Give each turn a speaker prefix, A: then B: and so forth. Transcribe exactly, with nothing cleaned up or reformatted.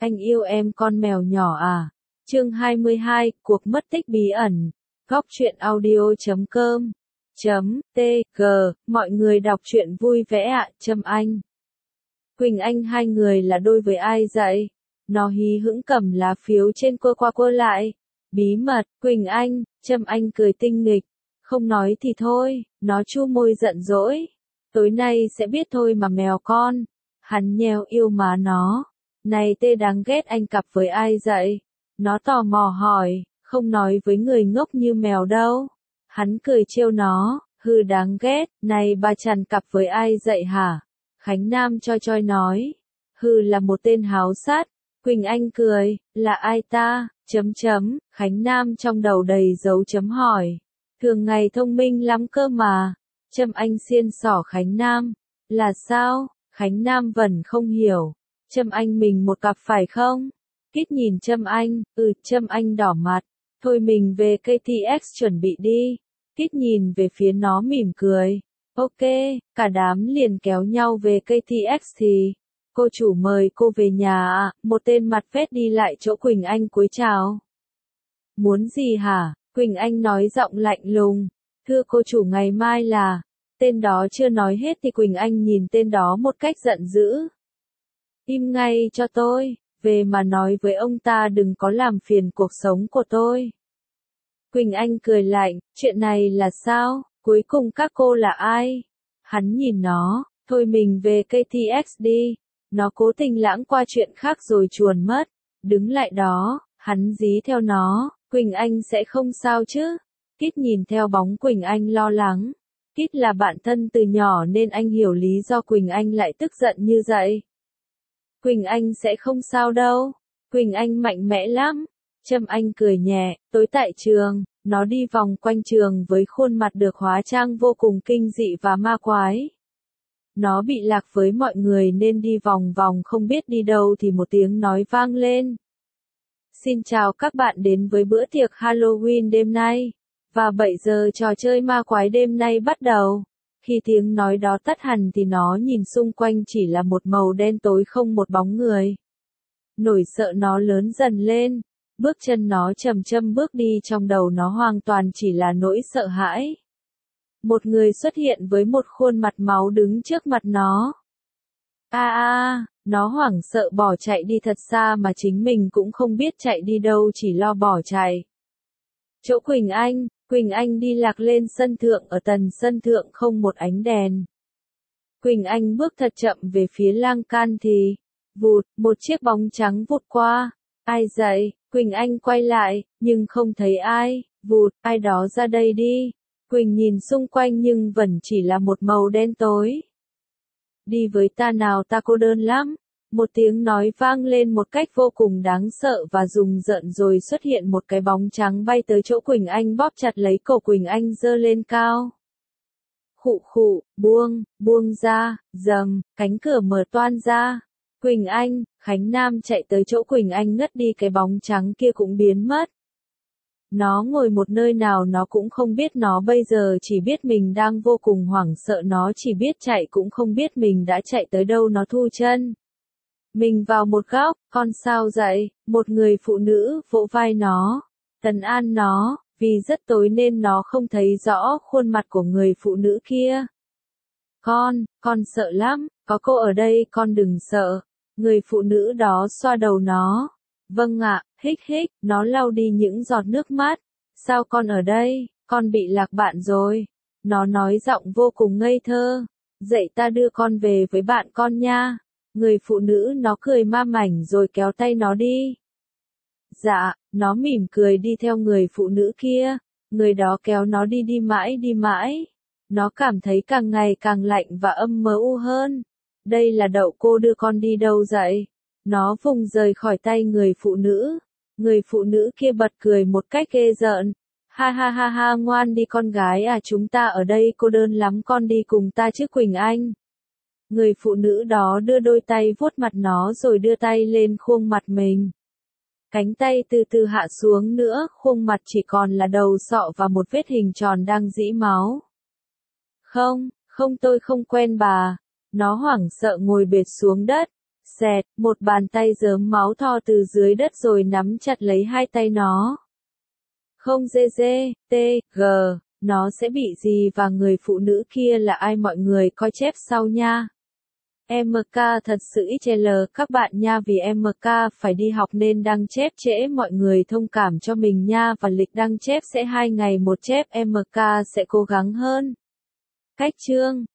A: Anh yêu em con mèo nhỏ à? Chương hai mươi hai, cuộc mất tích bí ẩn. Góc truyện audio chấm com chấm tg, mọi người đọc truyện vui vẻ ạ, Trâm Anh. Quỳnh Anh hai người là đôi với ai vậy? Nó hí hững cầm lá phiếu trên quơ qua quơ lại. Bí mật, Quỳnh Anh, Trâm Anh cười tinh nghịch. Không nói thì thôi, nó chu môi giận dỗi. Tối nay sẽ biết thôi mà mèo con. Hắn nheo yêu má nó. Này tê đáng ghét, anh cặp với ai vậy? Nó tò mò hỏi, không nói với người ngốc như mèo đâu. Hắn cười trêu nó, hừ đáng ghét, này bà Trần cặp với ai vậy hả? Khánh Nam choi choi nói, hừ là một tên háo sát. Quỳnh Anh cười, là ai ta? Chấm chấm, Khánh Nam trong đầu đầy dấu chấm hỏi. Thường ngày thông minh lắm cơ mà. Trâm Anh xiên xỏ Khánh Nam. Là sao? Khánh Nam vẫn không hiểu. Trâm Anh mình một cặp phải không? Kít nhìn Trâm Anh, ừ, Trâm Anh đỏ mặt. Thôi mình về ca tê ích chuẩn bị đi. Kít nhìn về phía nó mỉm cười. Ok, cả đám liền kéo nhau về ca tê ích thì. Cô chủ mời cô về nhà ạ, một tên mặt phết đi lại chỗ Quỳnh Anh cúi chào. Muốn gì hả? Quỳnh Anh nói giọng lạnh lùng. Thưa cô chủ ngày mai là. Tên đó chưa nói hết thì Quỳnh Anh nhìn tên đó một cách giận dữ. Im ngay cho tôi, về mà nói với ông ta đừng có làm phiền cuộc sống của tôi. Quỳnh Anh cười lạnh, chuyện này là sao, cuối cùng các cô là ai? Hắn nhìn nó, thôi mình về ca tê ích đi. Nó cố tình lãng qua chuyện khác rồi chuồn mất. Đứng lại đó, hắn dí theo nó, Quỳnh Anh sẽ không sao chứ? Kít nhìn theo bóng Quỳnh Anh lo lắng. Kít là bạn thân từ nhỏ nên anh hiểu lý do Quỳnh Anh lại tức giận như vậy. Quỳnh Anh sẽ không sao đâu. Quỳnh Anh mạnh mẽ lắm. Trâm Anh cười nhẹ, tối tại trường, nó đi vòng quanh trường với khuôn mặt được hóa trang vô cùng kinh dị và ma quái. Nó bị lạc với mọi người nên đi vòng vòng không biết đi đâu thì một tiếng nói vang lên. Xin chào các bạn đến với bữa tiệc Halloween đêm nay. Và bảy giờ trò chơi ma quái đêm nay bắt đầu. Khi tiếng nói đó tắt hẳn thì nó nhìn xung quanh chỉ là một màu đen tối không một bóng người. Nỗi sợ nó lớn dần lên. Bước chân nó chậm chậm bước đi, trong đầu nó hoàn toàn chỉ là nỗi sợ hãi. Một người xuất hiện với một khuôn mặt máu đứng trước mặt nó. A a, nó hoảng sợ bỏ chạy đi thật xa mà chính mình cũng không biết chạy đi đâu, chỉ lo bỏ chạy. Chỗ Quỳnh Anh, Quỳnh Anh đi lạc lên sân thượng, ở tầng sân thượng không một ánh đèn. Quỳnh Anh bước thật chậm về phía lan can thì, vụt, một chiếc bóng trắng vụt qua. Ai vậy? Quỳnh Anh quay lại, nhưng không thấy ai. Vụt, ai đó ra đây đi. Quỳnh nhìn xung quanh nhưng vẫn chỉ là một màu đen tối. Đi với ta nào, ta cô đơn lắm. Một tiếng nói vang lên một cách vô cùng đáng sợ và rùng rợn, rồi xuất hiện một cái bóng trắng bay tới chỗ Quỳnh Anh, bóp chặt lấy cổ Quỳnh Anh giơ lên cao. Khụ khụ, buông, buông ra, dầm, cánh cửa mở toang ra. Quỳnh Anh, Khánh Nam chạy tới chỗ Quỳnh Anh ngất đi, cái bóng trắng kia cũng biến mất. Nó ngồi một nơi nào nó cũng không biết, nó bây giờ chỉ biết mình đang vô cùng hoảng sợ, nó chỉ biết chạy cũng không biết mình đã chạy tới đâu, nó thu chân. Mình vào một góc, con sao dậy, một người phụ nữ vỗ vai nó, trấn an nó, vì rất tối nên nó không thấy rõ khuôn mặt của người phụ nữ kia. Con, con sợ lắm, có cô ở đây, con đừng sợ. Người phụ nữ đó xoa đầu nó. Vâng ạ, hích hích, nó lau đi những giọt nước mắt. Sao con ở đây, con bị lạc bạn rồi. Nó nói giọng vô cùng ngây thơ. Dậy ta đưa con về với bạn con nha. Người phụ nữ nó cười ma mảnh rồi kéo tay nó đi. Dạ, nó mỉm cười đi theo người phụ nữ kia. Người đó kéo nó đi đi mãi đi mãi. Nó cảm thấy càng ngày càng lạnh và âm mơ u hơn. Đây là đậu, cô đưa con đi đâu vậy? Nó vùng rời khỏi tay người phụ nữ. Người phụ nữ kia bật cười một cách ghê rợn. Ha ha ha ha, ngoan đi con gái à, chúng ta ở đây cô đơn lắm, con đi cùng ta chứ Quỳnh Anh. Người phụ nữ đó đưa đôi tay vuốt mặt nó rồi đưa tay lên khuôn mặt mình. Cánh tay từ từ hạ xuống nữa, khuôn mặt chỉ còn là đầu sọ và một vết hình tròn đang rỉ máu. Không, không, tôi không quen bà. Nó hoảng sợ ngồi bệt xuống đất. Xẹt, một bàn tay rớm máu thò từ dưới đất rồi nắm chặt lấy hai tay nó. Không dê dê, tê, gờ, nó sẽ bị gì và người phụ nữ kia là ai mọi người coi chép sau nha. em ca thật sự ích lờ các bạn nha vì em ca phải đi học nên đăng chép trễ mọi người thông cảm cho mình nha và lịch đăng chép sẽ hai ngày một chép em ca sẽ cố gắng hơn. Cách chương